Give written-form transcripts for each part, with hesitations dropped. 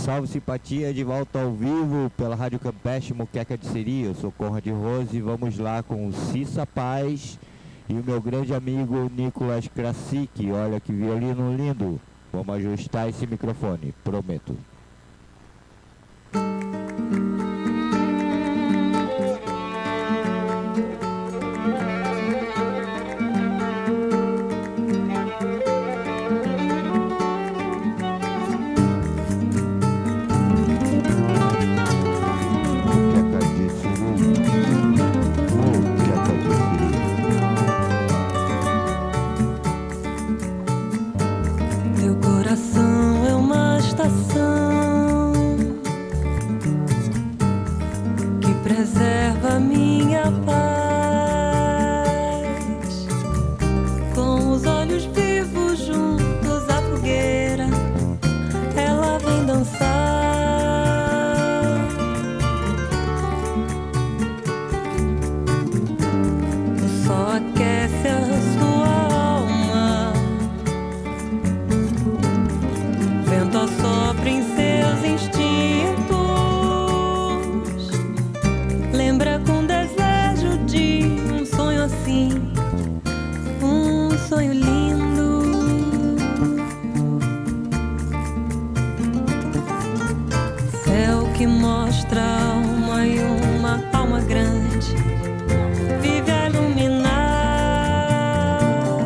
Salve simpatia, de volta ao vivo pela Rádio Campeche Muqueca de Siri. Eu sou Conrad Rose e vamos lá com o Cissa Paz e o meu grande amigo Nicolas Krasik. Olha que violino lindo. Vamos ajustar esse microfone, prometo. Preserva minha paz, com os olhos vivos juntos à fogueira, ela vem dançar. O sol aquece a sua alma, vento assopra em seus instintos. Lembra com desejo de um sonho assim, um sonho lindo. Céu que mostra alma e uma alma grande vive a iluminar.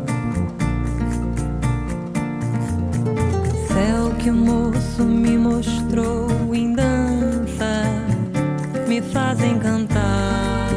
Céu que o moço me mostrou em dança me fazem cantar.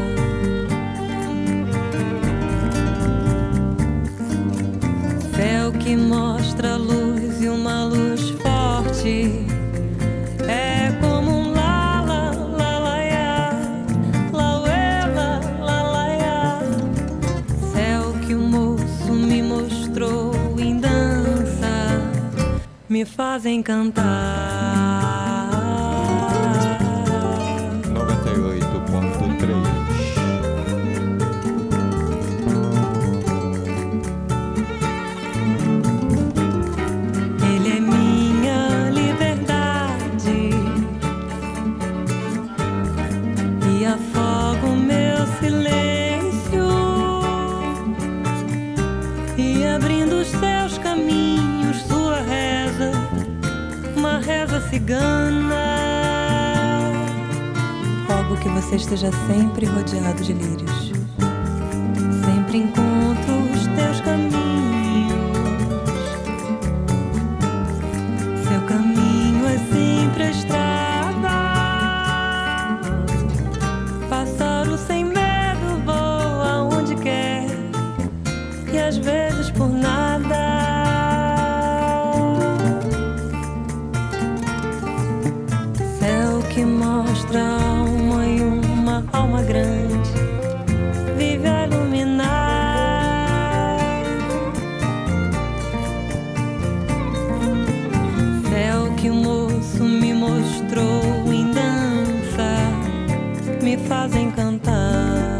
Céu que mostra a luz e uma luz forte, é como um lá, lá, lá, lá, lá, lá, lá, lá, lá. Céu que o moço me mostrou em dança, me fazem cantar. Cigana, rogo que você esteja sempre rodeado de lírios, sempre encontro os teus caminhos. Seu caminho é sempre a estrada, pássaro sem medo voa onde quer e às vezes por nada. Que mostra alma e uma alma grande vive a iluminar. Céu que o moço me mostrou em dança me fazem cantar.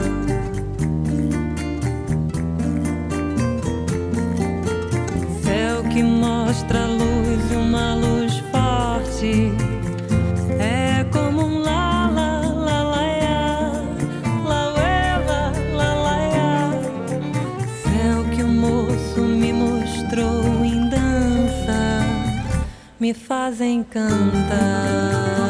Céu que mostra a luz e uma luz forte, é como um lá, lá, lá, lá, lá, lá, lá, lá. Céu que o moço me mostrou em dança, me fazem cantar.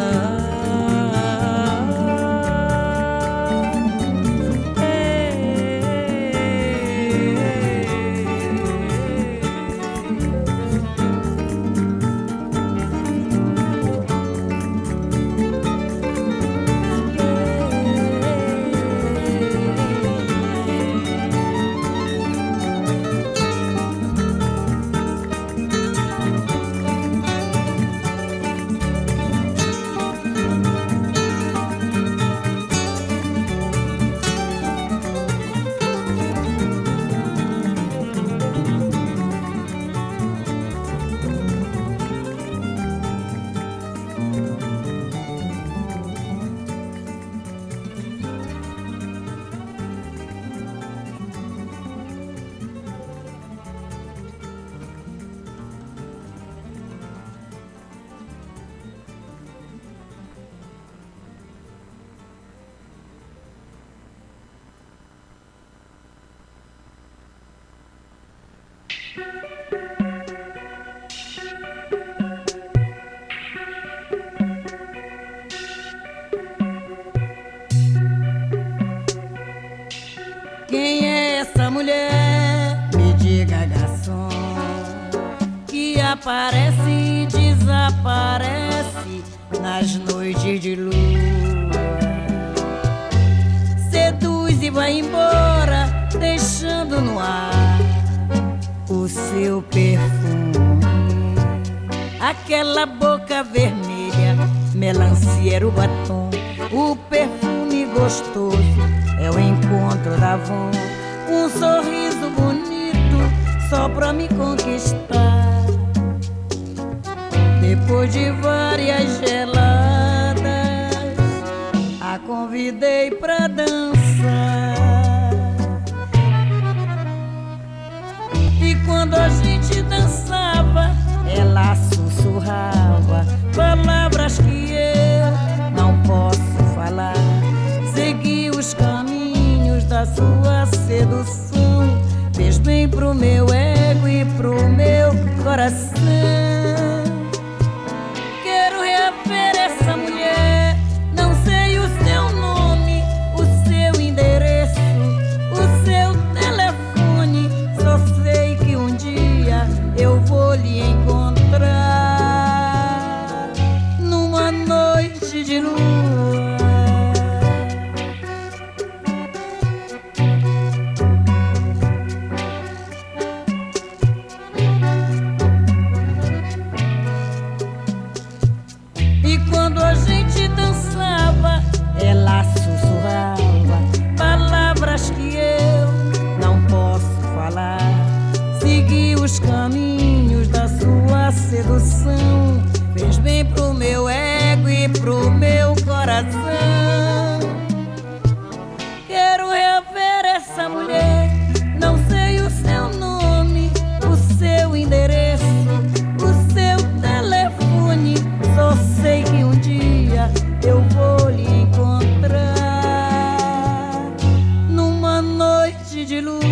Quem é essa mulher? Me diga, garçom, que aparece e desaparece nas noites de lua. Seduz e vai embora, deixando no ar o seu perfume. Aquela boca vermelha, melancia era o batom. O perfume gostoso é o encontro da Avon. Um sorriso bonito só pra me conquistar. Depois de várias geladas, a convidei pra dançar. E quando a gente dançava, ela sussurrava palavras que eu não posso falar. Segui os caminhos da sua sedução, fez bem pro meu ego e pro meu coração. Quero rever essa mulher, não sei o seu nome, o seu endereço, o seu telefone. Só sei que um dia eu vou lhe encontrar numa noite de lua. E quando a gente dançava, ela sussurrava palavras que eu não posso falar. Segui os caminhos da sua sedução, fez bem pro meu ego e pro meu coração. Quero rever essa mulher, não sei o seu nome, o seu endereço, o seu telefone. Só sei que um dia eu vou lhe encontrar numa noite de lua.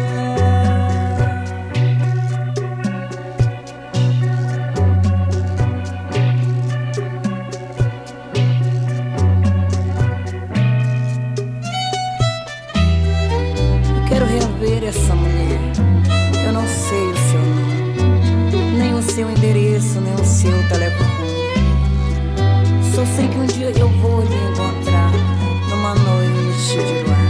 Quero rever essa mulher. Eu não sei o seu nome, nem o seu endereço, nem o seu telefone. Só sei que um dia eu vou lhe encontrar numa noite de luar.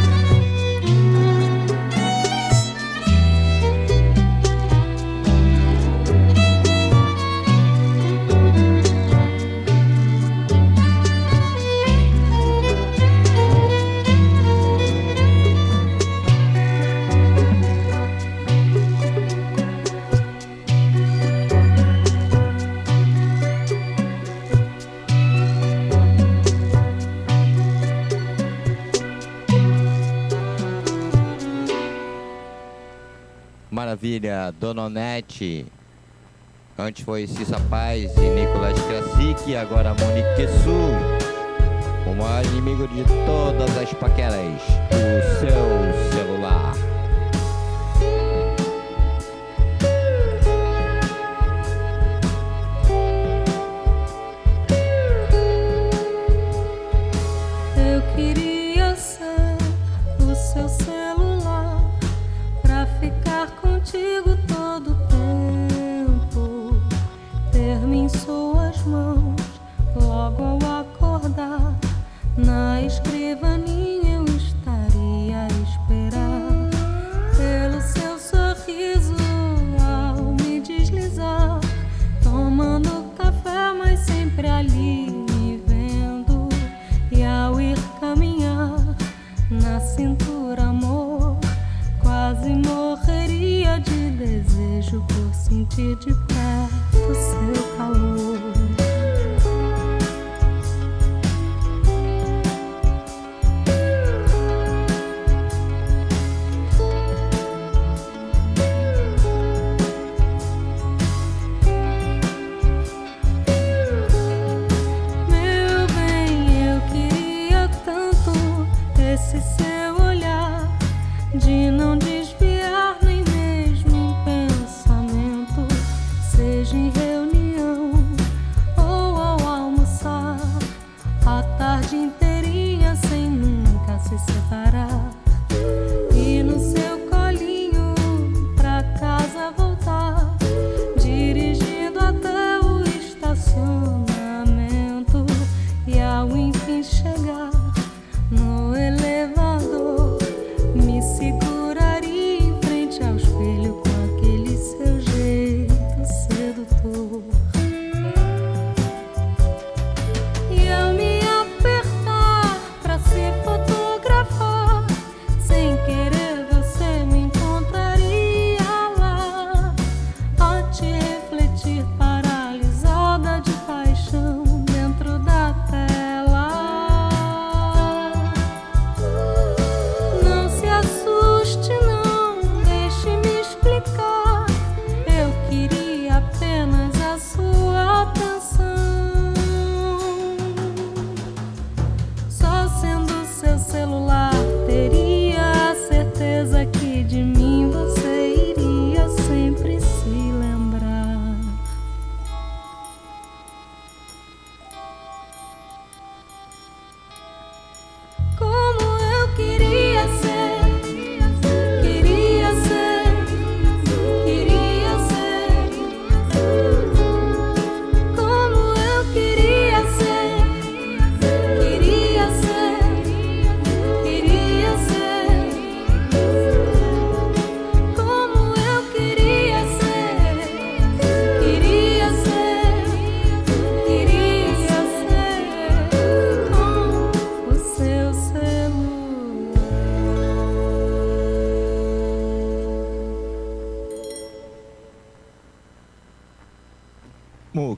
Maravilha, Dona Onete. Antes foi Cissa Paz e Nicolas Krasik, agora Monique Su. O maior inimigo de todas as paqueras, o seu celular. Eu queria ser o seu celular pra ficar contigo todo o tempo, ter-me em suas mãos logo ao acordar. Na escrivaninha eu estaria a esperar pelo seu sorriso ao me deslizar, tomando café, mas sempre ali me vendo. E ao ir caminhar na cintura, amor, quase morreria de desejo por sentir de perto seu calor.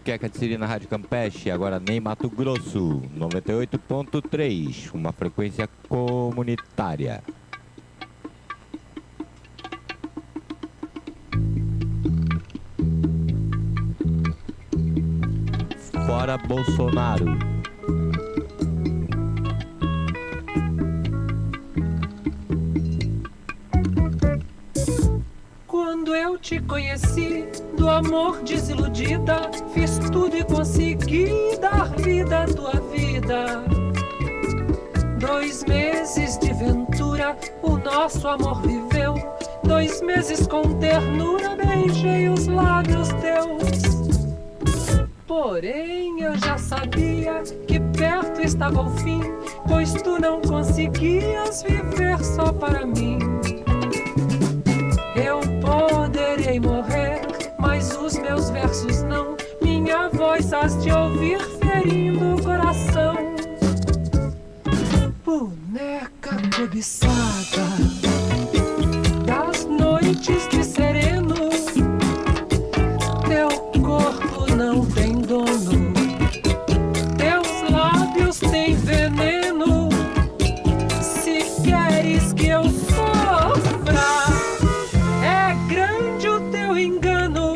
Muqueca de Siri na Rádio Campeche, agora nem Mato Grosso, 98.3, uma frequência comunitária. Fora Bolsonaro. Quando eu te conheci, do amor desiludida, fiz tudo e consegui dar vida à tua vida. 2 meses de ventura, o nosso amor viveu. 2 meses com ternura, beijei os lábios teus. Porém eu já sabia que perto estava o fim, pois tu não conseguias viver só para mim. Eu poderei morrer, mas os meus versos não. Minha voz has de ouvir ferindo o coração. Boneca cobiçada das noites de sereno, teu corpo não tem dono, teus lábios têm veneno. Se queres que eu sofra, é grande o teu engano,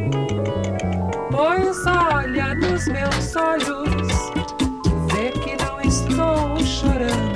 pois olha nos meus olhos, vê que não estou chorando.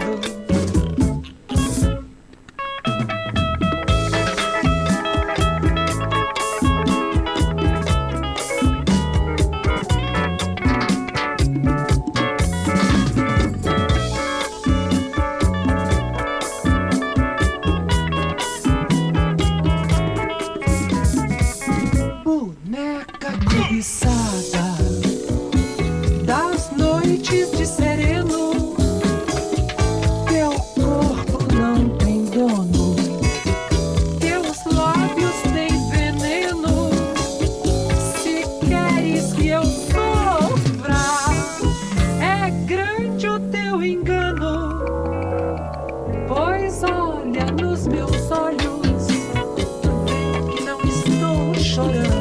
Das noites de sereno, teu corpo não tem dono, teus lábios têm veneno. Se queres que eu sofra, é grande o teu engano, pois olha nos meus olhos, vê que não estou chorando.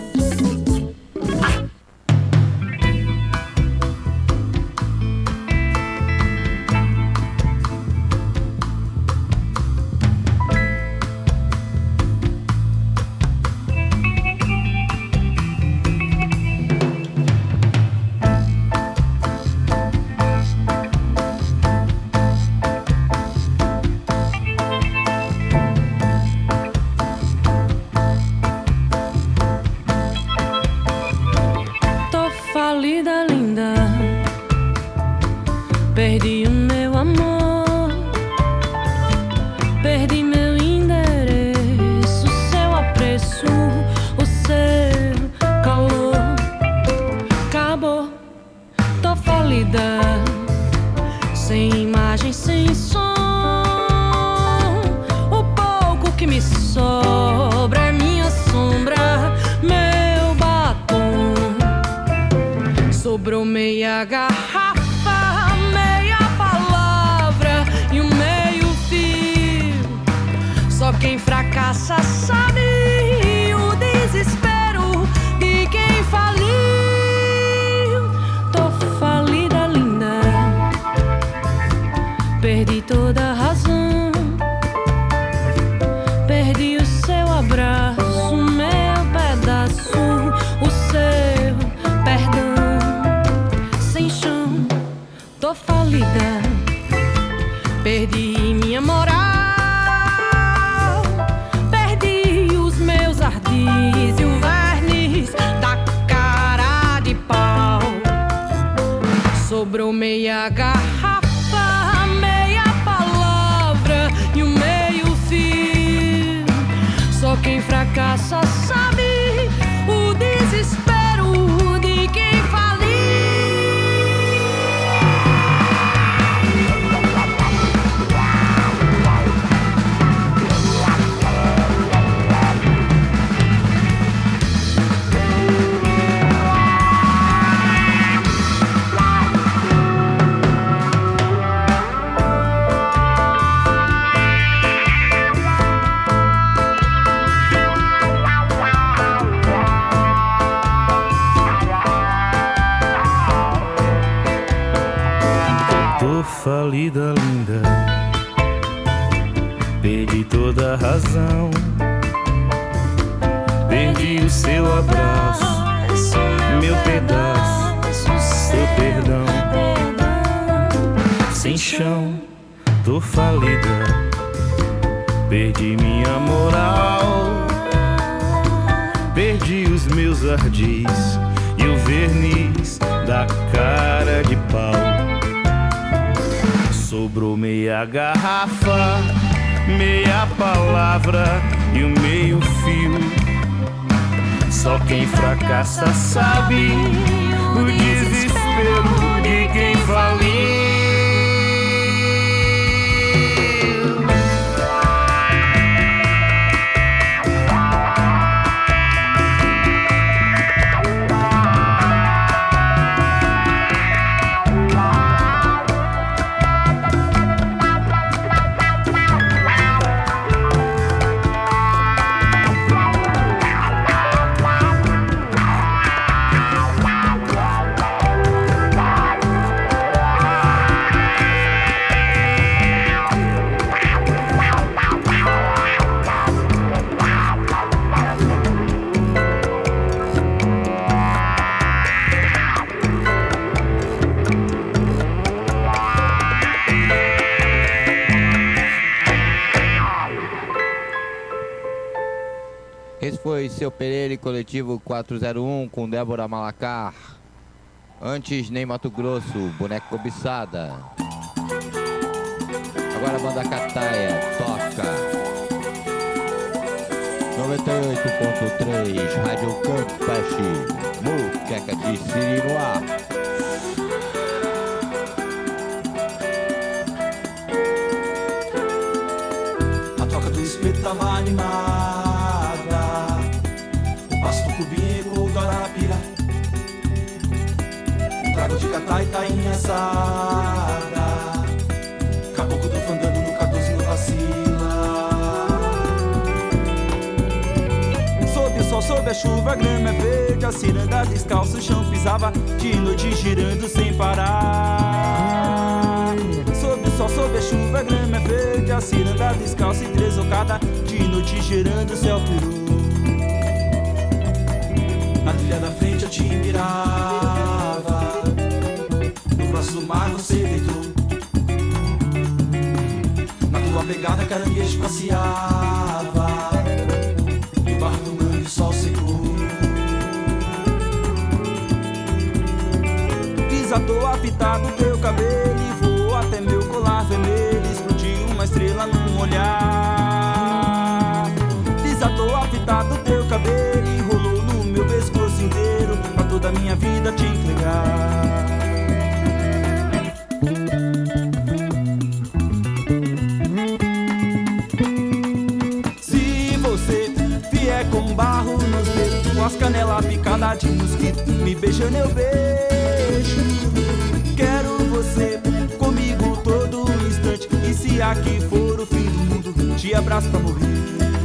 Perdi o meu amor, perdi meu endereço, seu apreço, o seu calor. Acabou, tô falida, sem imagem, sem som. O pouco que me sobra é minha sombra, meu batom. Sobrou meia garrafa, só quem fracassa sabe o desespero de quem faliu. Tô falida, linda, perdi toda a razão, perdi o seu abraço, meu pedaço, o seu perdão. Sem chão, tô falida, perdi minha moral, e o verniz da cara de pau. Sobrou meia garrafa, meia palavra e o meio fio. Só quem fracassa sabe o desespero de quem faliu. falida linda, perdi toda a razão, perdi o seu abraço, meu pedaço, seu perdão. Sem chão, tô falida, perdi minha moral, perdi os meus ardis e o verniz da cara de pau. Sobrou meia garrafa, meia palavra e o meio fio. Só quem fracassa sabe o desespero de quem faliu. Foi Seu Pereira e Coletivo 401 com Débora Malacar. Antes, Ney Mato Grosso, Boneco Cobiçada. Agora a banda Cataia, toca 98.3, Rádio Campeche, Muqueca de Siri no ar. A toca do espeto tava animada, do Cubinho do Arapira, um trago de Catai tá em assada, caboclo do fandando no 14 no vacila. Sob o sol, sob a chuva, a grama é verde, a ciranda descalço, o chão pisava, de noite girando sem parar. Sob o sol, sob a chuva, a grama é verde, a ciranda descalço e tresocada, de noite girando o céu peru. Na trilha da frente eu te mirava, no braço do mar você deitou, na tua pegada caranguejo passeava, e o barro do mangue o sol secou. Desatou a fita do teu cabelo e voou até meu colar vermelho, explodiu uma estrela num olhar. Desatou a fita do teu cabelo e rolou no meu pescoço inteiro, pra toda a minha vida te entregar. Se você vier com barro nos dedos, com as canelas picadas de mosquito, me beijando eu beijo. Quero você comigo todo instante, e se aqui for o fim do mundo, te abraço pra morrer.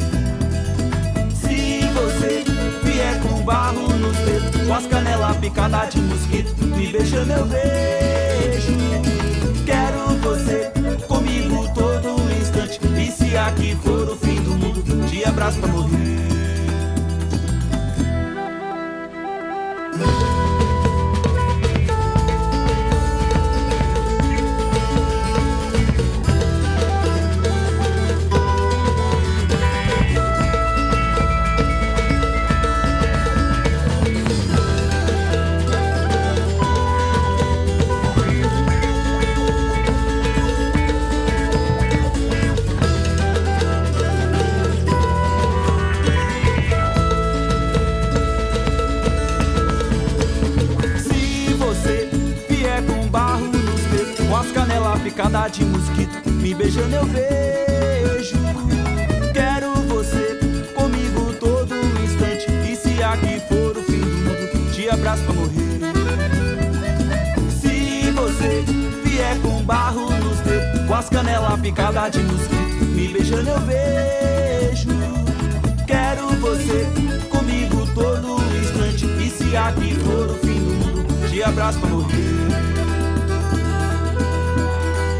Você vier com barro nos dedos, com as canelas picadas de mosquito, me beijando eu beijo. Quero você comigo todo instante, e se aqui for o fim do mundo, te abraço pra morrer. Picada de mosquito, me beijando eu beijo. Quero você comigo todo instante, e se aqui for o fim do mundo, te abraço pra morrer. Se você vier com barro nos dedos, com as canelas picadas de mosquito, me beijando eu beijo. Quero você comigo todo instante, e se aqui for o fim do mundo, te abraço pra morrer.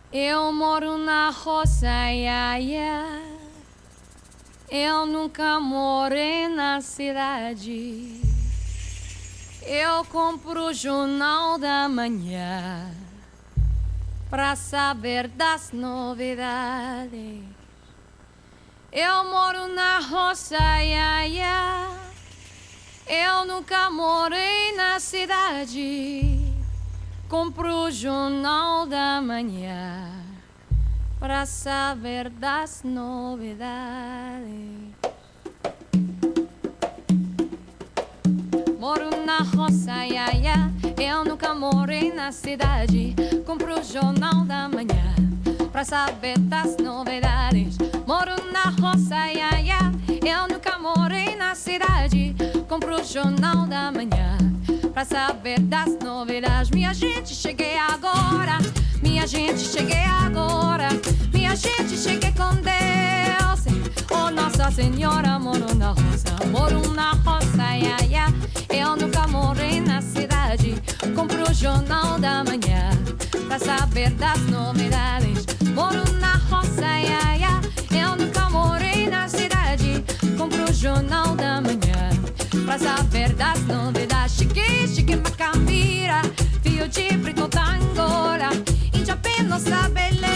Eu moro na roça, ia, ia. Eu nunca morei na cidade. Eu compro o Jornal da Manhã pra saber das novidades. Eu moro na roça, ia, ia. Eu nunca morei na cidade. Compro o Jornal da Manhã pra saber das novidades. Moro na roça, ia, ia. Eu nunca morei na cidade. Compro o Jornal da Manhã pra saber das novidades. Moro na roça, ia, ia. Eu nunca morei na cidade. Compro o Jornal da Manhã pra saber das novidades. Minha gente, cheguei agora. Minha gente, cheguei agora. Minha gente, cheguei com Deus. Oh, Nossa Senhora, moro na roça. Moro na roça, ia, ia. Eu nunca morei na cidade. Compro o Jornal da Manhã pra saber das novidades. Moro na roça, ia, ia. Eu nunca morei na cidade. Compro o Jornal da Manhã pra saber das novidades. Cheguei, cheguei Macambira, fio de preto da Angola. Injapé nossa beleza,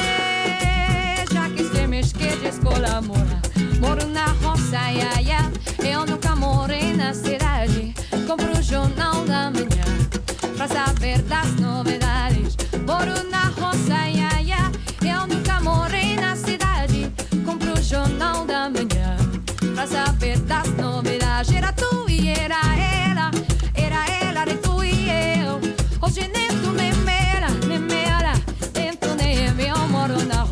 que se mesque de escola mora. Moro na roça, ia, ia. Eu nunca morei na cidade. Compro o Jornal da Manhã pra saber das novidades. Moro na roça, ia, ia. Eu nunca morei na cidade. Compro o Jornal da Manhã pra saber das novidades. Era tu e era ela de tu e eu. Hoje nem tu nem me era, nem tu nem eu. Moro na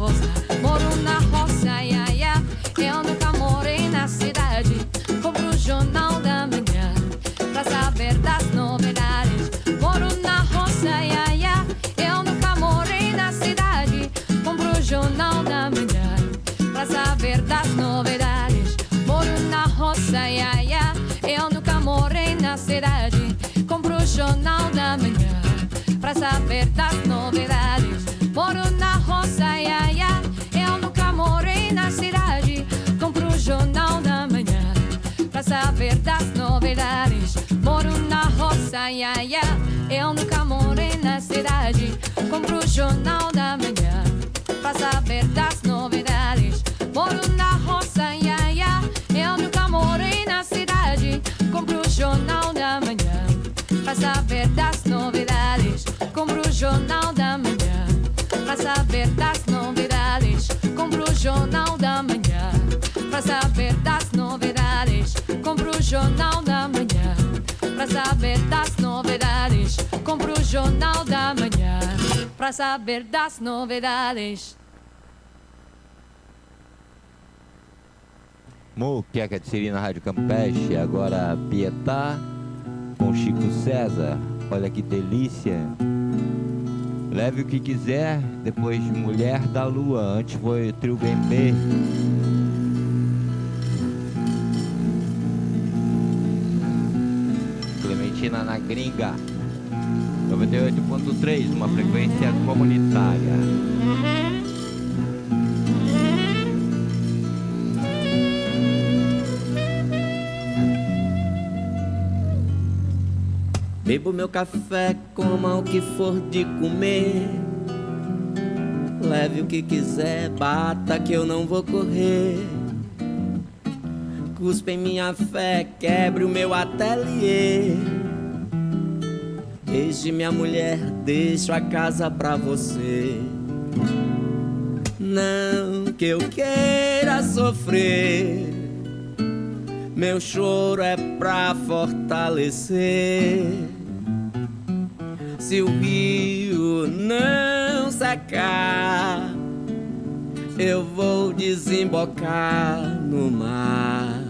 roça, ia, ia. Eu nunca morei na cidade. Compro o Jornal da Manhã pra saber das novidades. Moro na roça, ia, ia. Eu nunca morei na cidade. Compro o Jornal da Manhã pra saber das novidades. Moro na roça, ia, ia. Eu nunca morei na cidade. Compro o Jornal da Manhã pra saber das novidades. Moro na roça, ia, ia. Eu nunca morei na cidade. Compro o Jornal da Manhã pra saber das novidades. Moro na roça, ia, ia. Eu nunca morei na cidade. Compro o Jornal da Manhã pra saber das novidades. Moro na roça, ia, ia. Eu nunca morei na cidade. Compro o Jornal da Manhã pra saber das novidades. Compro o Jornal da Manhã pra saber das novidades. Compro o Jornal da Manhã pra saber das novidades. Compro o Jornal da Manhã pra saber das novidades. Compro o Jornal da Manhã pra saber das novidades. Muqueca de Siri na Rádio Campeche. Agora Pietá com Chico César. Olha que delícia. Leve o que quiser. Depois Mulher da Lua. Antes foi Trio Bembe. Clementina na Gringa 98.3, uma frequência comunitária. Bebo meu café, coma o que for de comer. Leve o que quiser, bata que eu não vou correr. Cuspe em minha fé, quebre o meu ateliê. Deixe minha mulher, deixo a casa pra você. Não que eu queira sofrer, meu choro é pra fortalecer. Se o rio não secar, eu vou desembocar no mar.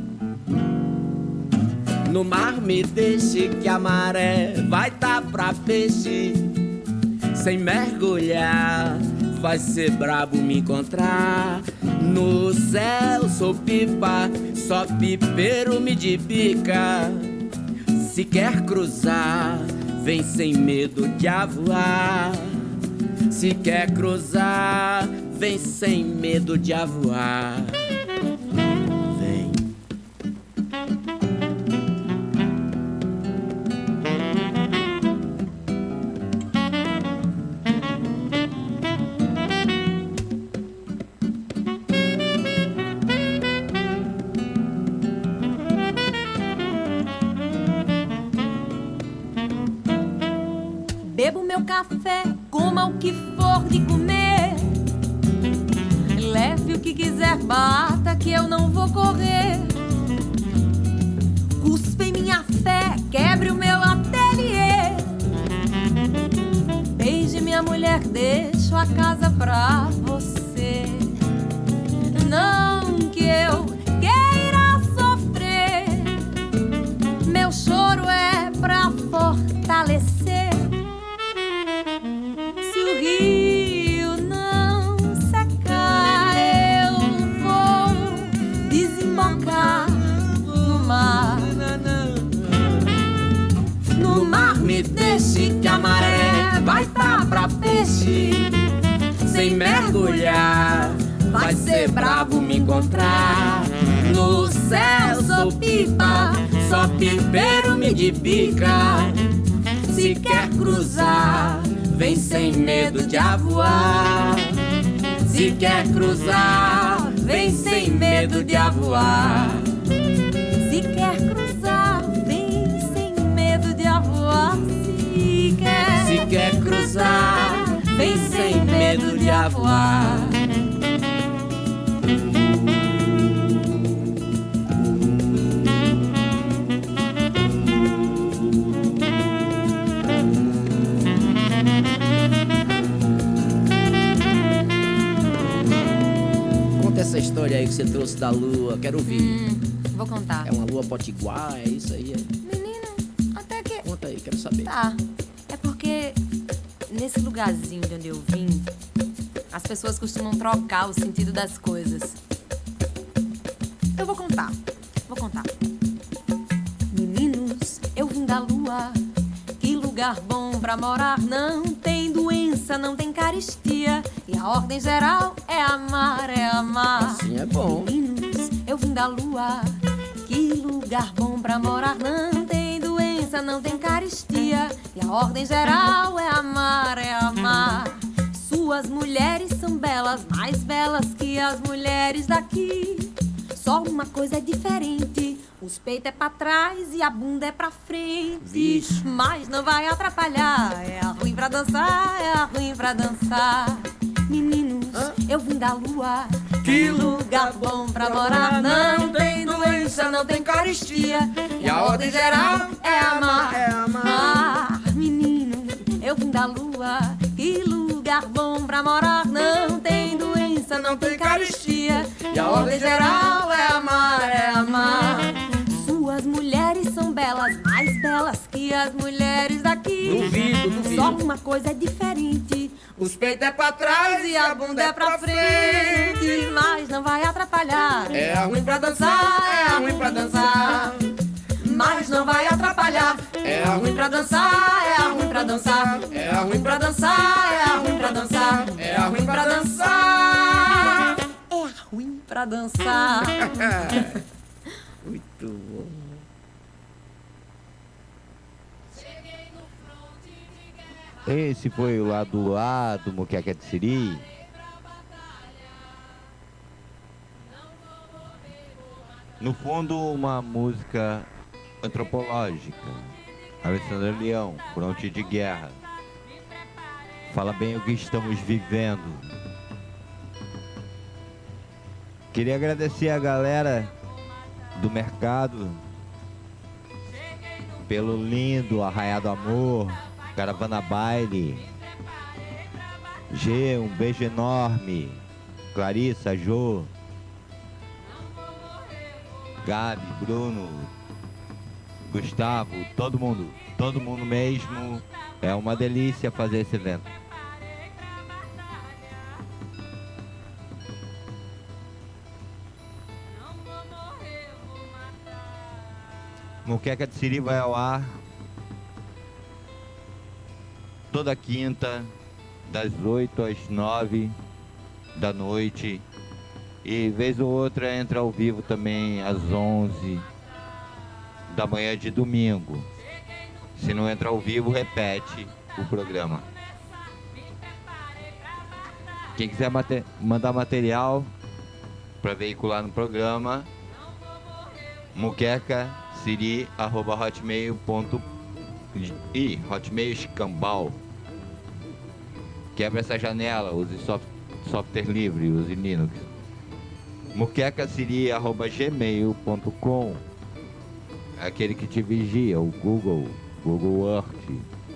No mar me deixe que a maré vai tá pra peixe. Sem mergulhar vai ser brabo me encontrar. No céu sou pipa, só pipeiro me dipica. Se quer cruzar, vem sem medo de avoar. Se quer cruzar, vem sem medo de avoar. Vem. Bebo meu café, coma o que for de comer. Leve o que quiser, bata que eu não vou correr. Cuspe em minha fé, quebre o meu ateliê. Beije minha mulher, deixo a casa pra você. Não que eu queira sofrer, meu choro é pra fortalecer. Se o rio não secar, eu vou desembocar no mar. No mar me deixe que a maré vai tá pra peixe. Sem mergulhar, vai ser brabo me encontrar. No céu sou pipa, só pipeiro me de pica. Se quer cruzar, vem sem medo de avoar. Se quer cruzar, vem sem medo de avoar. Se quer cruzar, vem sem medo de avoar. Se quer cruzar, vem sem medo de avoar. Essa história aí que você trouxe da lua, quero ouvir. Vou contar. É uma lua potiguar, é isso aí? Menino, até que... Conta aí, quero saber. Tá, é porque nesse lugarzinho de onde eu vim, as pessoas costumam trocar o sentido das coisas. Eu vou contar. Meninos, eu vim da lua, que lugar bom pra morar. Não tem doença, não tem carestia, e a ordem geral é amar, é amar. Assim é bom. Meninos, eu vim da lua, que lugar bom pra morar. Não tem doença, não tem carestia, e a ordem geral é amar, é amar. Suas mulheres são belas, mais belas que as mulheres daqui. Só uma coisa é diferente, os peitos é pra trás e a bunda é pra frente. Vixe. Mas não vai atrapalhar, é ruim pra dançar, é ruim pra dançar. Meninos, eu vim da lua, que lugar bom pra morar. Não tem doença, não tem carestia, e a ordem geral é amar, é amar. Menino, eu vim da lua, que lugar bom pra morar. Não tem doença, não tem carestia, e a ordem geral é amar, é amar. Suas mulheres são belas, mais belas que as mulheres daqui. Duvido. Só uma coisa é diferente, os peitos é pra trás e a bunda é pra frente. Mas não vai atrapalhar, É ruim pra dançar, é ruim pra dançar. mas não vai atrapalhar. É ruim pra dançar, é ruim pra dançar. É ruim pra dançar, é ruim pra dançar. É ruim pra dançar. É ruim pra dançar. Muito bom. Esse foi o lado A do Muqueca de Siri. No fundo, uma música antropológica. Alessandra Leão, Fronte de Guerra. Fala bem o que estamos vivendo. Queria agradecer a galera do mercado pelo lindo Arraiado Amor, Caravana Baile. G, um beijo enorme. Clarissa, Jô, Gabi, Bruno, Gustavo, todo mundo mesmo. É uma delícia fazer esse evento. Muqueca de Siri vai ao ar toda quinta, das 8 às 9 da noite. E vez ou outra entra ao vivo também às 11 da manhã de domingo. Se não entra ao vivo, repete o programa. Quem quiser mandar material para veicular no programa, muquecasiri@hotmail.com. Hotmail escambau. Quebra essa janela, use software livre, use Linux. muquecasiri@gmail.com. Aquele que te vigia, o Google Earth.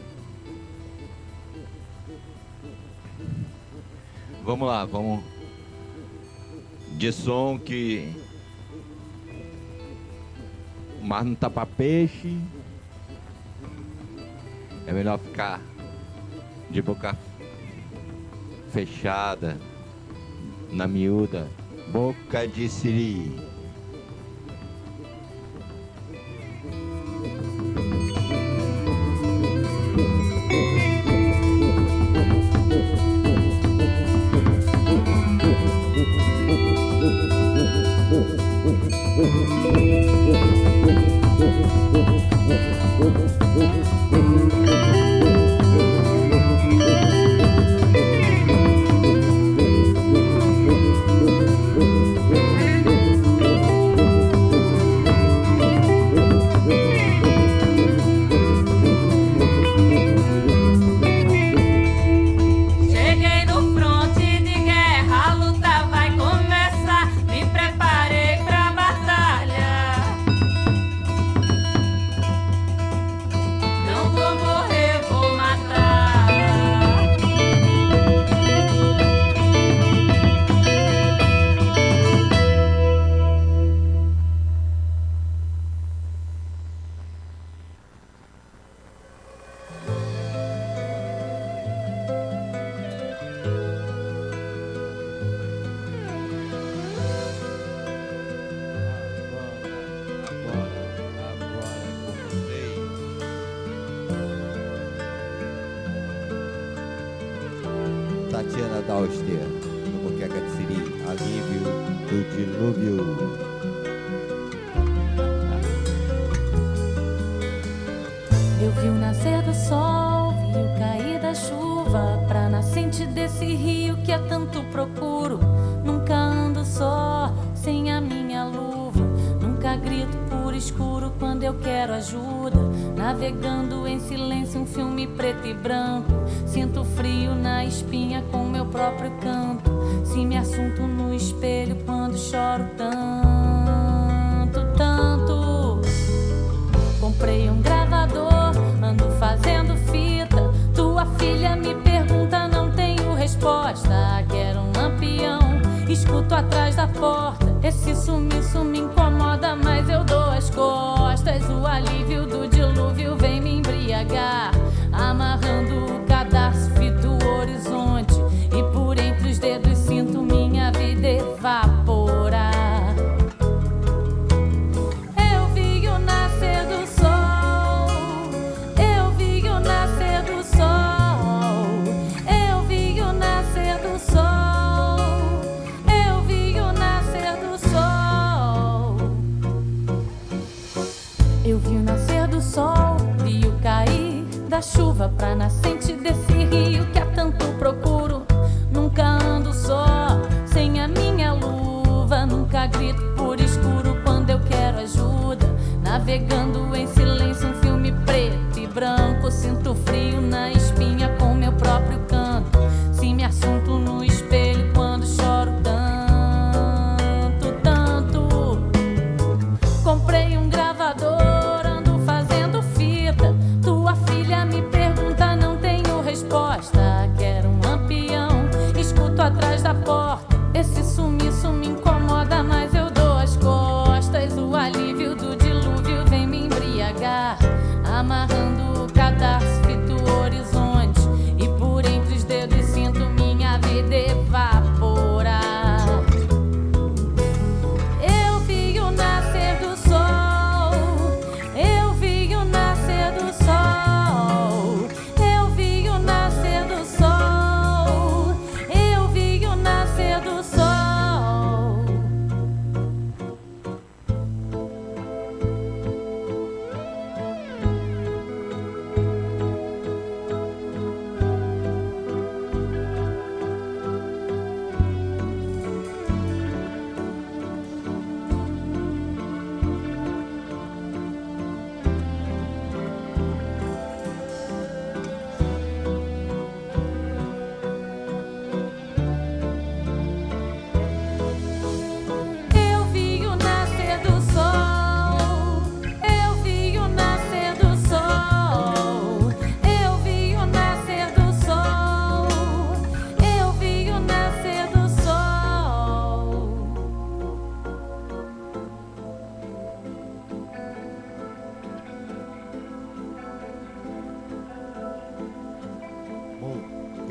Vamos lá, vamos de som que o mar não tá pra peixe. É melhor ficar de boca fechada, na miúda, boca de siri. Tatiana Dauster, no Muqueca de Siri, alívio do dilúvio. Eu vi o nascer do sol, vi o cair da chuva, pra nascente desse rio que há tanto procuro. Nunca ando só, sem a minha luva, nunca grito por escuro quando eu quero ajuda. Navegando em silêncio um filme preto e branco, sinto frio na espinha com meu próprio canto. Se me assunto no espelho quando choro tanto, tanto. Comprei um gravador, ando fazendo fita. Tua filha me pergunta, não tenho resposta. Quero um lampião, escuto atrás da porta. Esse sumiço me incomoda, mas eu dou as costas. O alívio do dilúvio vem me embriagar, amarrando o cadarço, fito o horizonte, e por entre os dedos sinto minha vida evaporar. Eu vi o nascer do sol, eu vi o nascer do sol, eu vi o nascer do sol, eu vi o nascer do sol. Eu vi o nascer do sol, vi o cair da chuva pra nascente desse rio que há tanto procuro. Nunca ando só, sem a minha luva, nunca grito por escuro quando eu quero ajuda. Navegando em silêncio um filme preto e branco, sinto frio na espinha com meu próprio canto. Se me assunto no espelho quando choro tanto, tanto. Comprei um gravador, ando fazendo fita. Tua filha me pergunta, não tenho resposta. Quero um lampião, escuto atrás da porta. Esse sumiço me incomoda, mas eu dou as costas. O alívio do dilúvio vem me embriagar, amarrando o cadarço, fito o horizonte, e por entre os dedos sinto minha vida evaporar. Eu vi o nascer do sol, eu vi o nascer do sol, eu vi o nascer do sol,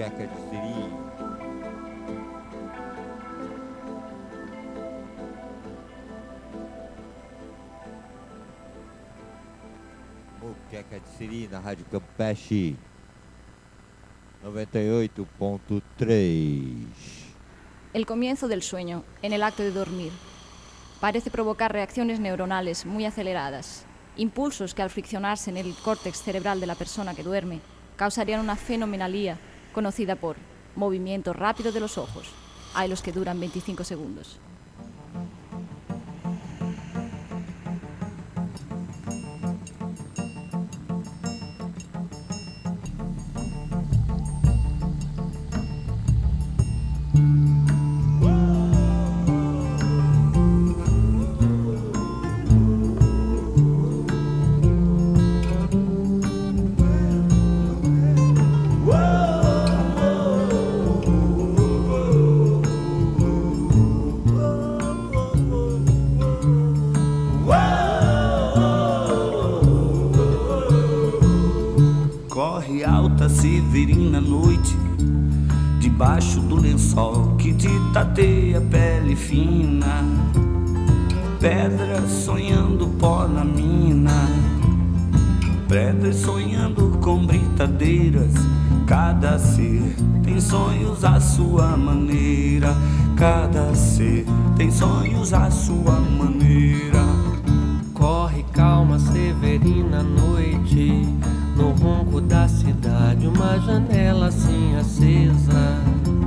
Muqueca de Siri. Muqueca de Siri na Rádio Campeche 98.3. El comienzo del sueño, en el acto de dormir, parece provocar reacciones neuronales muy aceleradas, impulsos que al friccionarse en el córtex cerebral de la persona que duerme, causarían una fenomenalía conocida por movimiento rápido de los ojos. Hay los que duran 25 segundos. Severina noite, debaixo do lençol que te tateia pele fina, pedra sonhando pó na mina, pedras sonhando com britadeiras. Cada ser tem sonhos à sua maneira, cada ser tem sonhos à sua maneira. Corre calma Severina noite, no ronco da cidade, uma janela assim acesa.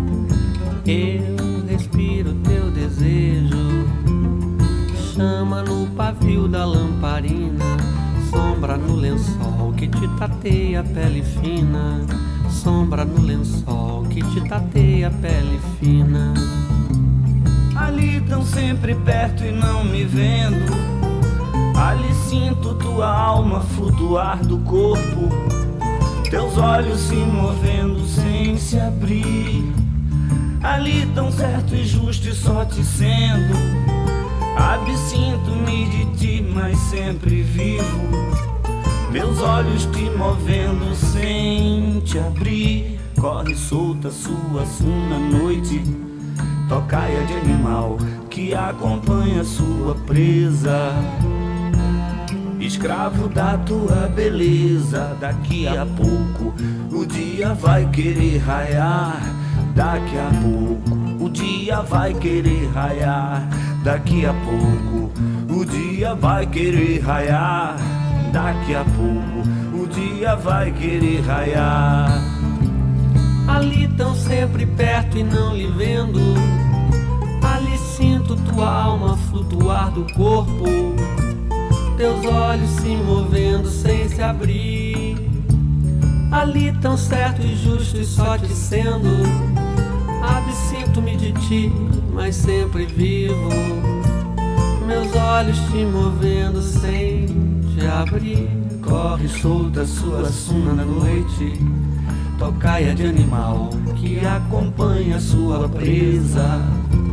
Eu respiro teu desejo, chama no pavio da lamparina, sombra no lençol que te tateia a pele fina, sombra no lençol que te tateia a pele fina. Ali tão sempre perto e não me vendo, ali sinto tua alma flutuar do corpo, teus olhos se movendo sem se abrir. Ali tão certo e justo e só te sendo, absinto-me de ti, mas sempre vivo. Meus olhos te movendo sem te abrir. Corre solta sua suna noite, tocaia de animal que acompanha sua presa. Escravo da tua beleza, daqui a pouco o dia vai querer raiar. Daqui a pouco o dia vai querer raiar. Daqui a pouco o dia vai querer raiar. Daqui a pouco o dia vai querer raiar. Ali tão sempre perto e não lhe vendo, ali sinto tua alma flutuar do corpo, teus olhos se movendo sem se abrir. Ali tão certo e justo e só te sendo, absinto-me de ti, mas sempre vivo. Meus olhos te movendo sem te abrir. Corre solta sua suna na noite, tocaia de animal que acompanha sua presa.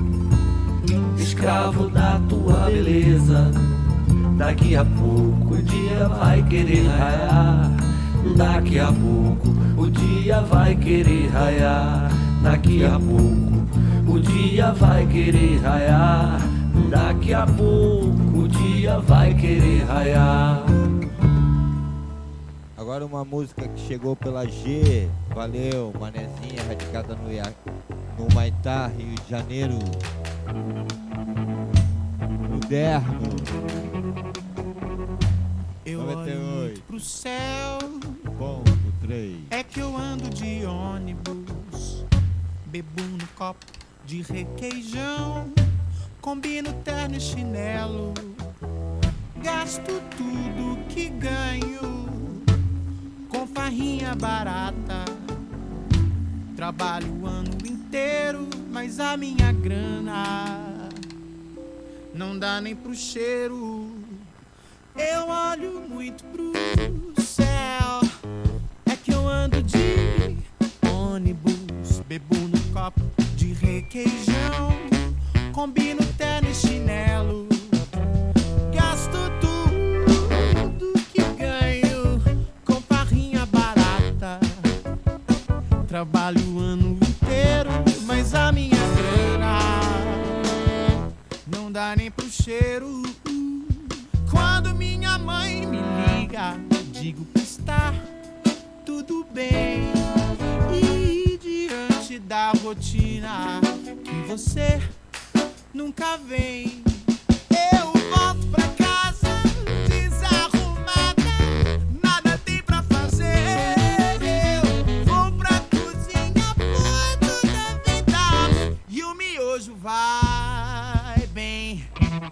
Escravo da tua beleza, daqui a pouco o dia vai querer raiar. Daqui a pouco o dia vai querer raiar. Daqui a pouco o dia vai querer raiar. Daqui a pouco o dia vai querer raiar. Agora uma música que chegou pela G. Valeu, manezinha, radicada no Maitá, Rio de Janeiro. Moderno. Eu 98. olho pro céu, Ponto 3. é que eu ando de ônibus, bebo no copo de requeijão, combino terno e chinelo, gasto tudo que ganho com farrinha barata. Trabalho o ano inteiro, mas a minha grana não dá nem pro cheiro. Eu olho muito pro céu, é que eu ando de ônibus, bebo no copo de requeijão, combino terno e chinelo, gasto tudo que ganho com farrinha barata. Trabalho cheiro. Quando minha mãe me liga, digo que está tudo bem. E diante da rotina que você nunca vem, eu volto pra casa desarrumada, nada tem pra fazer. Eu vou pra cozinha, puto da vida, e o miojo vai bem.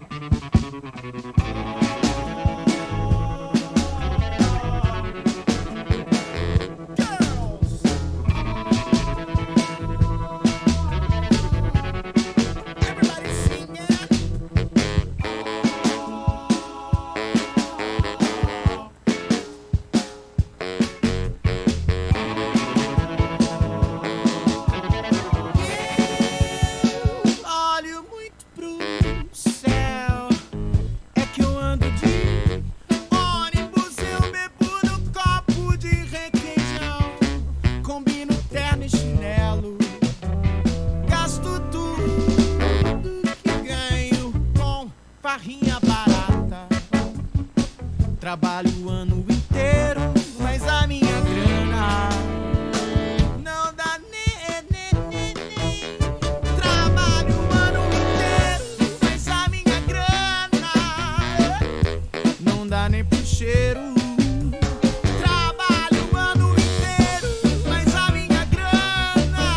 Trabalho o ano inteiro, mas a minha grana não dá nem. Trabalho o ano inteiro, mas a minha grana não dá nem pro cheiro. Trabalho o ano inteiro, mas a minha grana.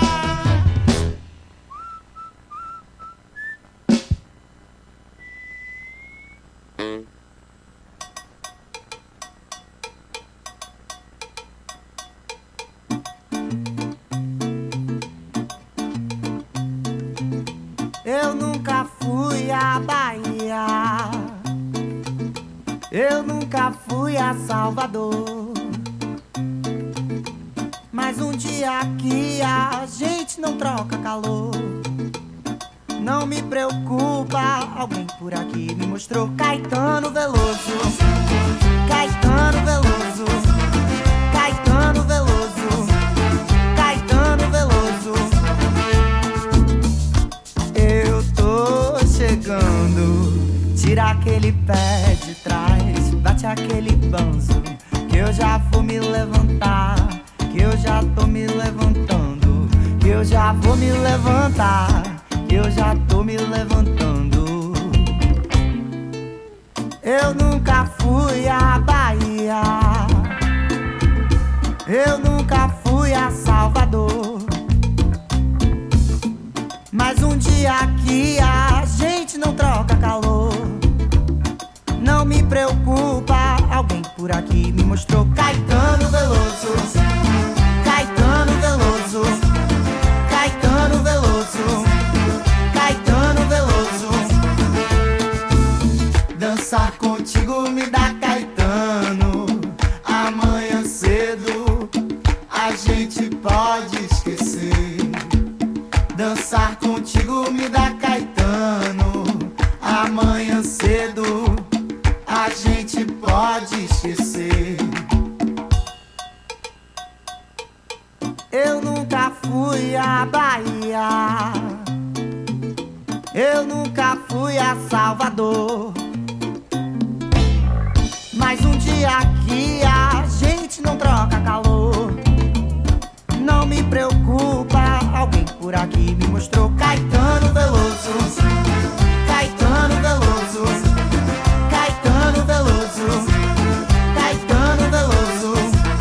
Eu nunca fui à Bahia, eu nunca fui a Salvador, mas um dia aqui a gente não troca calor. Não me preocupa, alguém por aqui me mostrou Caetano Veloso, Caetano Veloso, Caetano Veloso, Caetano Veloso. Eu tô chegando, tira aquele pé de trás, bate aquele banzo, que eu já vou me levantar, que eu já tô me levantando, que eu já vou me levantar, que eu já tô me levantando. Eu nunca fui à Bahia, eu nunca fui a Salvador, mas um dia aqui a gente não troca calor. Não me preocupa, alguém por aqui me mostrou Caetano Veloso, Caetano Veloso, Caetano Veloso, Caetano Veloso. Dançar contigo me dá Caetano. Amanhã cedo a gente pode esquecer. Dançar contigo me dá Caetano. Amanhã cedo a gente pode esquecer. Eu nunca fui à Bahia, eu nunca fui a Salvador, mas um dia aqui a gente não troca calor. Não me preocupa, alguém por aqui me mostrou Caetano Veloso, Caetano Veloso, Caetano Veloso, Caetano Veloso.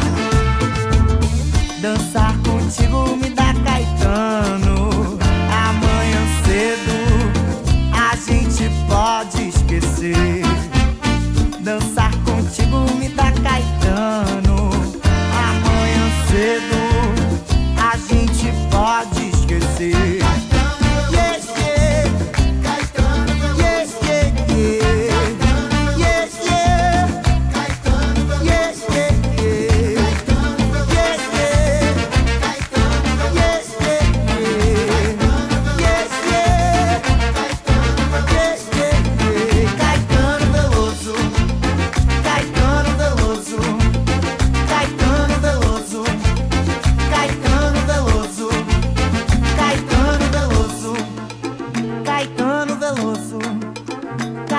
Dançar contigo me dá Caetano. Amanhã cedo a gente pode esquecer. Dançar contigo me dá Caetano. Amanhã cedo a gente pode esquecer. Yes, yeah. Caetano, yes, yeah, yeah. Yes, yeah. Caetano, yes, yeah, yeah. Yes, yeah. Caetano, yes, yeah, yeah. Yes, yeah. Caetano, yes, yeah, yeah. Caetano.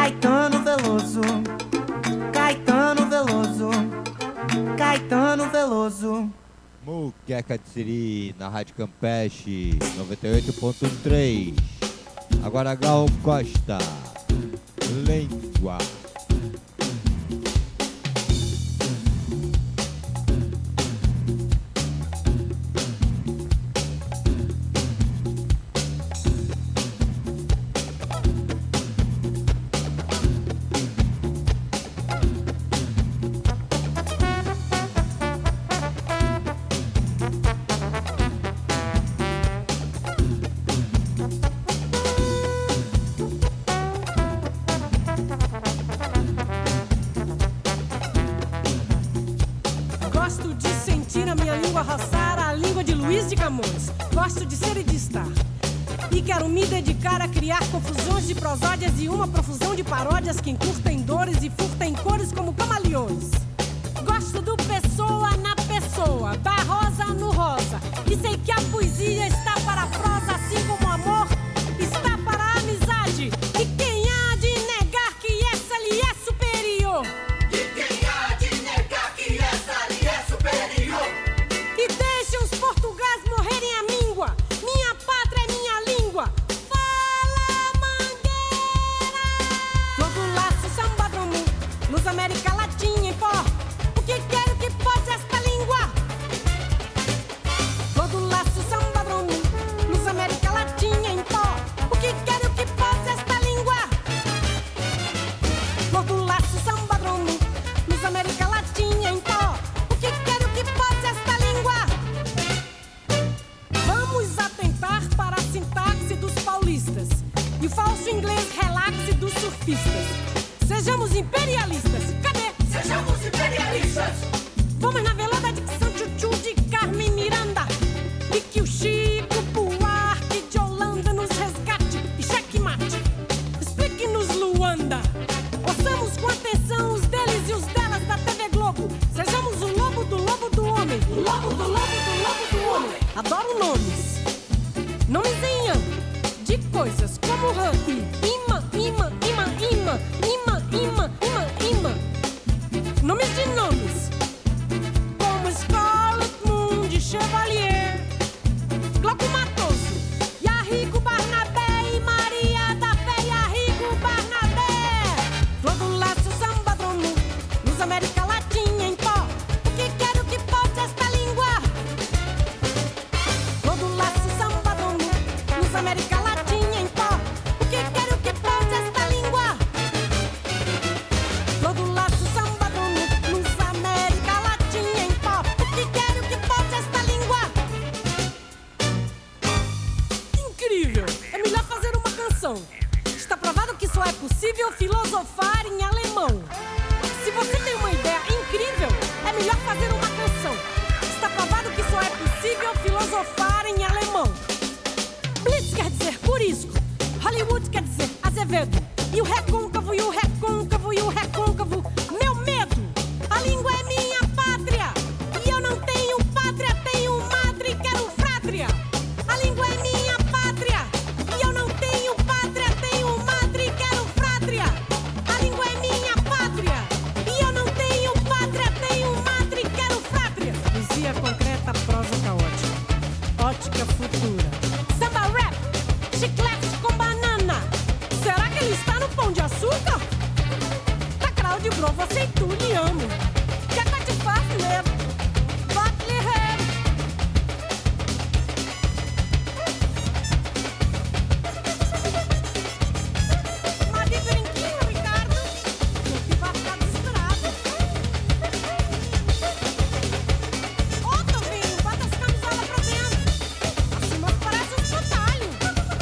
Caetano Veloso, Caetano Veloso, Caetano Veloso. Muqueca de Siri na Rádio Campeche 98.3. Agora Gal Costa, Língua. Gosto de sentir a minha língua roçar a língua de Luiz de Camões. Gosto de ser e de estar. E quero me dedicar a criar confusões de prosódias e uma profusão de paródias que encurtem dores e furtem cores como camaleões. Gosto do pessoa na pessoa, da rosa no rosa. E sei que a poesia está para a prosa, assim como o amor está para a amizade. E quem há de negar que essa lhe é superior? E deixe os portugueses morrerem a míngua. Minha pátria é minha língua. Fala, mangueira! Flor do laço, samba dromo, luz América Latina em pó. O que quero que pode esta língua? Flor do laço, samba dromo, luz América Latina em pó. O que quero que pode esta língua? Flor do laço, samba dromo, luz América Latina em pó. O que quero que pode esta língua? Vamos atentar para a sintaxe dos paulistas e o falso inglês relaxe dos surfistas. Sejamos imperialistas. Cadê? Sejamos imperialistas. Vamos na velada dicção tchutchu de Carmen Miranda e que o Chico Buarque de Holanda nos resgate e checkmate. Explique-nos Luanda. Ouçamos com atenção os deles e os delas da TV Globo. Sejamos o lobo do homem. O lobo do homem. Adoro nomes. Nomes em yang de coisas como rã e imã. Nomes de nomes como Scarlet Moon de Chevalier, Glauco Matoso, Yarrico Barnabé e Maria da Fé Yarrico Barnabé. Flor do laço, samba dromo, luz América Latina em pó. O que quero que pode esta língua? Flor do laço, samba dromo, luz América Latina em pó. O que quero que pode esta língua? Flor do laço, samba dromo, luz América Latina em pó. O que quero que pode esta língua? Incrível! É melhor fazer uma canção. Está provado que só é possível filosofar em alemão. Se você tem uma ideia incrível, é melhor fazer uma canção. Está provado que só é possível filosofar em alemão. Blitz quer dizer curisco, Hollywood quer dizer Azevedo. E o recôncavo, e o recôncavo, e o recôncavo, meu medo. A língua é minha pátria, e eu não tenho pátria, tenho madre, quero frátria. A língua é minha pátria, e eu não tenho pátria, tenho madre, quero frátria. A língua é minha pátria, e eu não tenho pátria, tenho madre, quero frátria. Poesia concreta, prosa caótica, ótica futura. Samba rap, chiclete com banana. Será que ele está no Pão de Açúcar? Tá Claudio Grovo, aceito, lhe amo. Quer que eu te faça mesmo? Bate-lhe rei. Uma de brinquinho, Ricardo. Que vai ficar desesperado. Ô, Tovinho, bota as camisolas pra dentro. Assim nós parece um espantalho.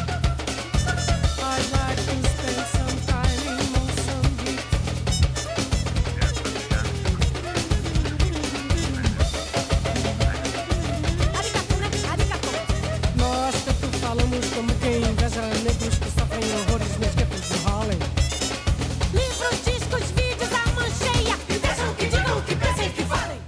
I'd like to spend some time in Moçambique. Arigato, né? Arigato. Nós tanto falamos como quem inveja negros que sofrem horrores nos guetos de Harlem. Livros, discos, vídeos, a mancheia. E deixam que digam, que pensem, que falem.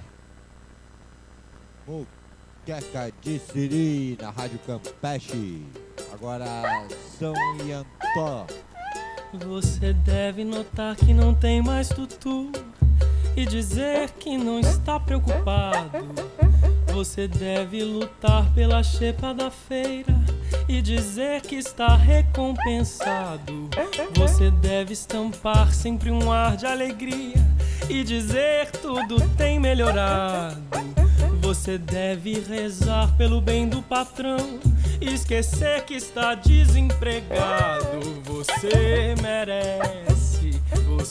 Muqueca de Siri na Rádio Campeche. Agora São Iantó Você deve notar que não tem mais tutu e dizer que não está preocupado. Você deve lutar pela xepa da feira e dizer que está recompensado. Você deve estampar sempre um ar de alegria e dizer tudo tem melhorado. Você deve rezar pelo bem do patrão e esquecer que está desempregado. Você merece,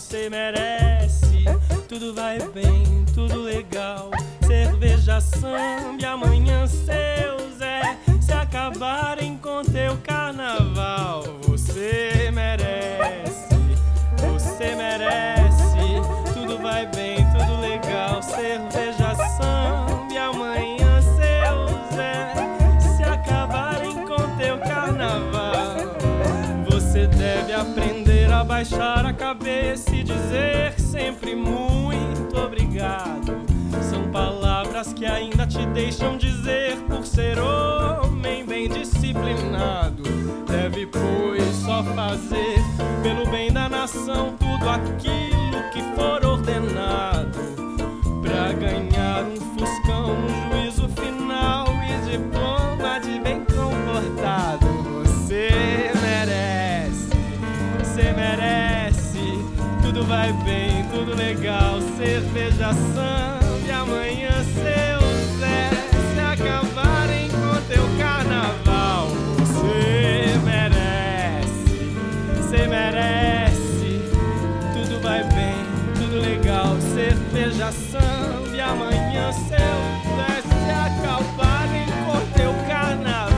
tudo vai bem, tudo legal. Cerveja, samba e amanhã seu Zé se acabarem com teu carnaval. Você merece, tudo vai bem, tudo legal. Cerveja, samba e amanhã seu Zé se acabarem com teu carnaval. Você deve aprender a baixar a cabeça e dizer sempre muito obrigado. São palavras que ainda te deixam dizer por ser homem bem disciplinado. Deve, pois, só fazer pelo bem da nação tudo aquilo que for ordenado, pra ganhar um fuscão, um juízo final e diploma de bem comportado. Você merece, tudo vai bem, tudo legal. Cerveja, samba e amanhã seu Zé se acabarem com teu carnaval. Você merece, tudo vai bem, tudo legal. Cerveja, samba e amanhã seu Zé se acabarem com teu carnaval.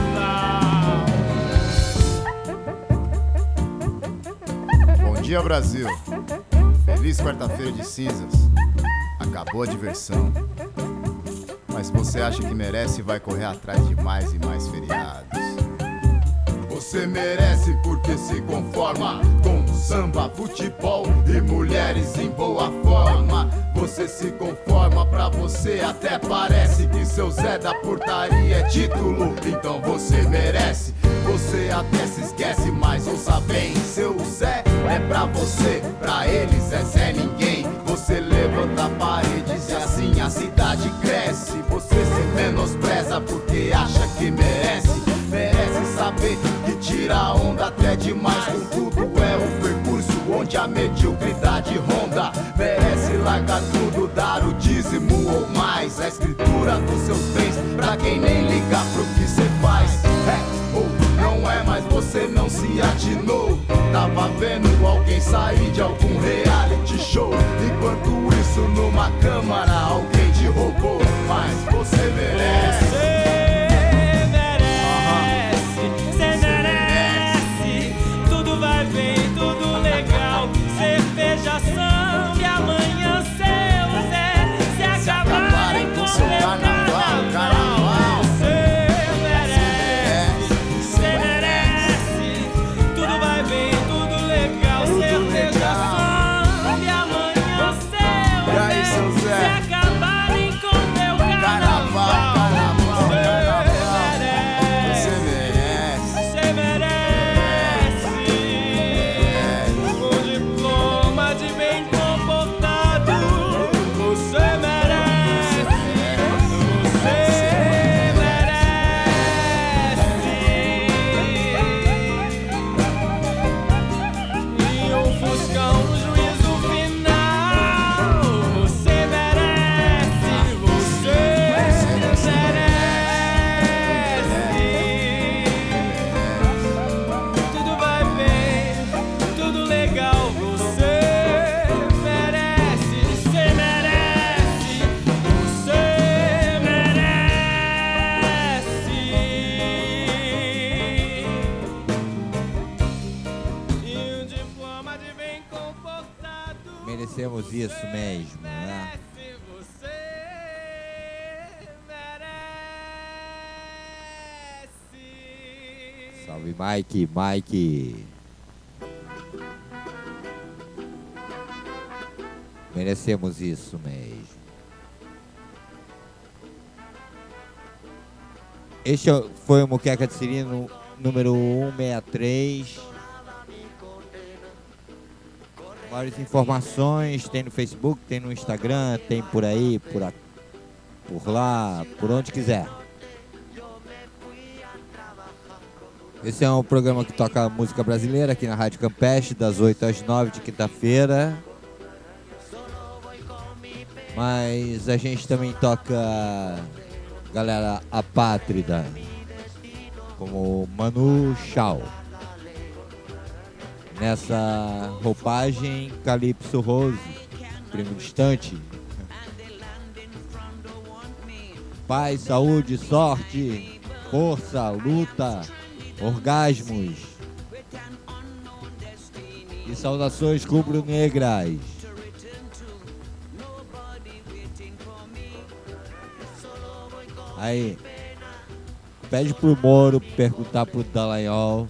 Bom dia, Brasil. Feliz quarta-feira de cinzas. Acabou a diversão. Mas você acha que merece e vai correr atrás de mais e mais feriados. Você merece porque se conforma com samba, futebol e mulheres em boa forma. Você se conforma, pra você até parece que seu Zé da portaria é título. Então você merece, você até se esquece, mas ouça bem, seu Zé é pra você, pra eles é Zé ninguém. Você levanta paredes e assim a cidade cresce. Você se menospreza porque acha que merece. Merece saber que tira a onda até demais. Contudo é o percurso onde a mediocridade ronda. Merece largar tudo, dar o dízimo ou mais. A escritura dos seus bens pra quem nem liga pro que cê faz. É ou não é, mas você não se atinou. Tava vendo alguém sair de algum reality show. Enquanto isso numa câmara alguém te roubou. Mas você merece. Cerveja, samba e amanhã seu Zé se acabarem com seu carnaval. Você merece, tudo vai bem, tudo legal. Cerveja, samba e amanhã seu Zé se acabarem com teu carnaval. Merecemos isso mesmo, né? Salve, Mike. Merecemos isso mesmo. Este foi o Muqueca de Siri número 163. Maiores informações tem no Facebook, tem no Instagram, tem por aí, por lá, por onde quiser. Esse é um programa que toca música brasileira aqui na Rádio Campeche, das 8 às 9 de quinta-feira. Mas a gente também toca galera apátrida, como Manu Chao. Nessa roupagem, Calypso Rose, primo distante. Paz, saúde, sorte, força, luta, orgasmos e saudações rubro-negras. Aí, pede pro Moro perguntar pro Dallagnol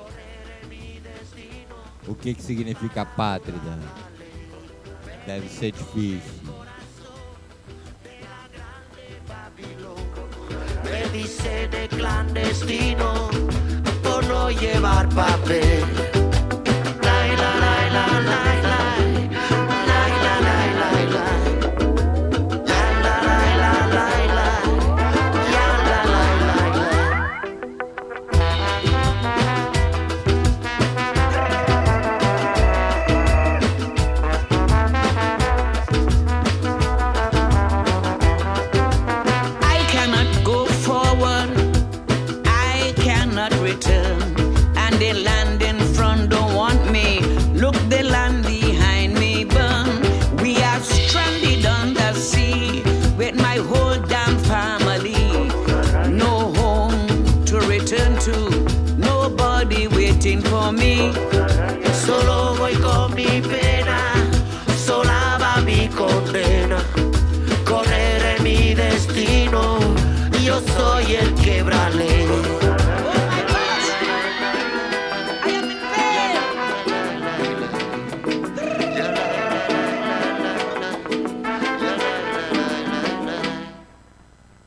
o que significa pátrida. Deve ser difícil. Me dice de clandestino por no llevar papel. Lai, la, lai, la, lai, lai. Lai, la, lai, lai, lai. Ya, la, lai, la, lai, lai. Ya, la, lai, lai, lai. I cannot go forward, I cannot return, and the land in front don't want me. Look, the land behind me burn. We are stranded on the sea with my whole damn family. No home to return to, nobody waiting for me. Solo voy con mi pena, sola va mi condena. Correr es mi destino, yo soy el quebrale.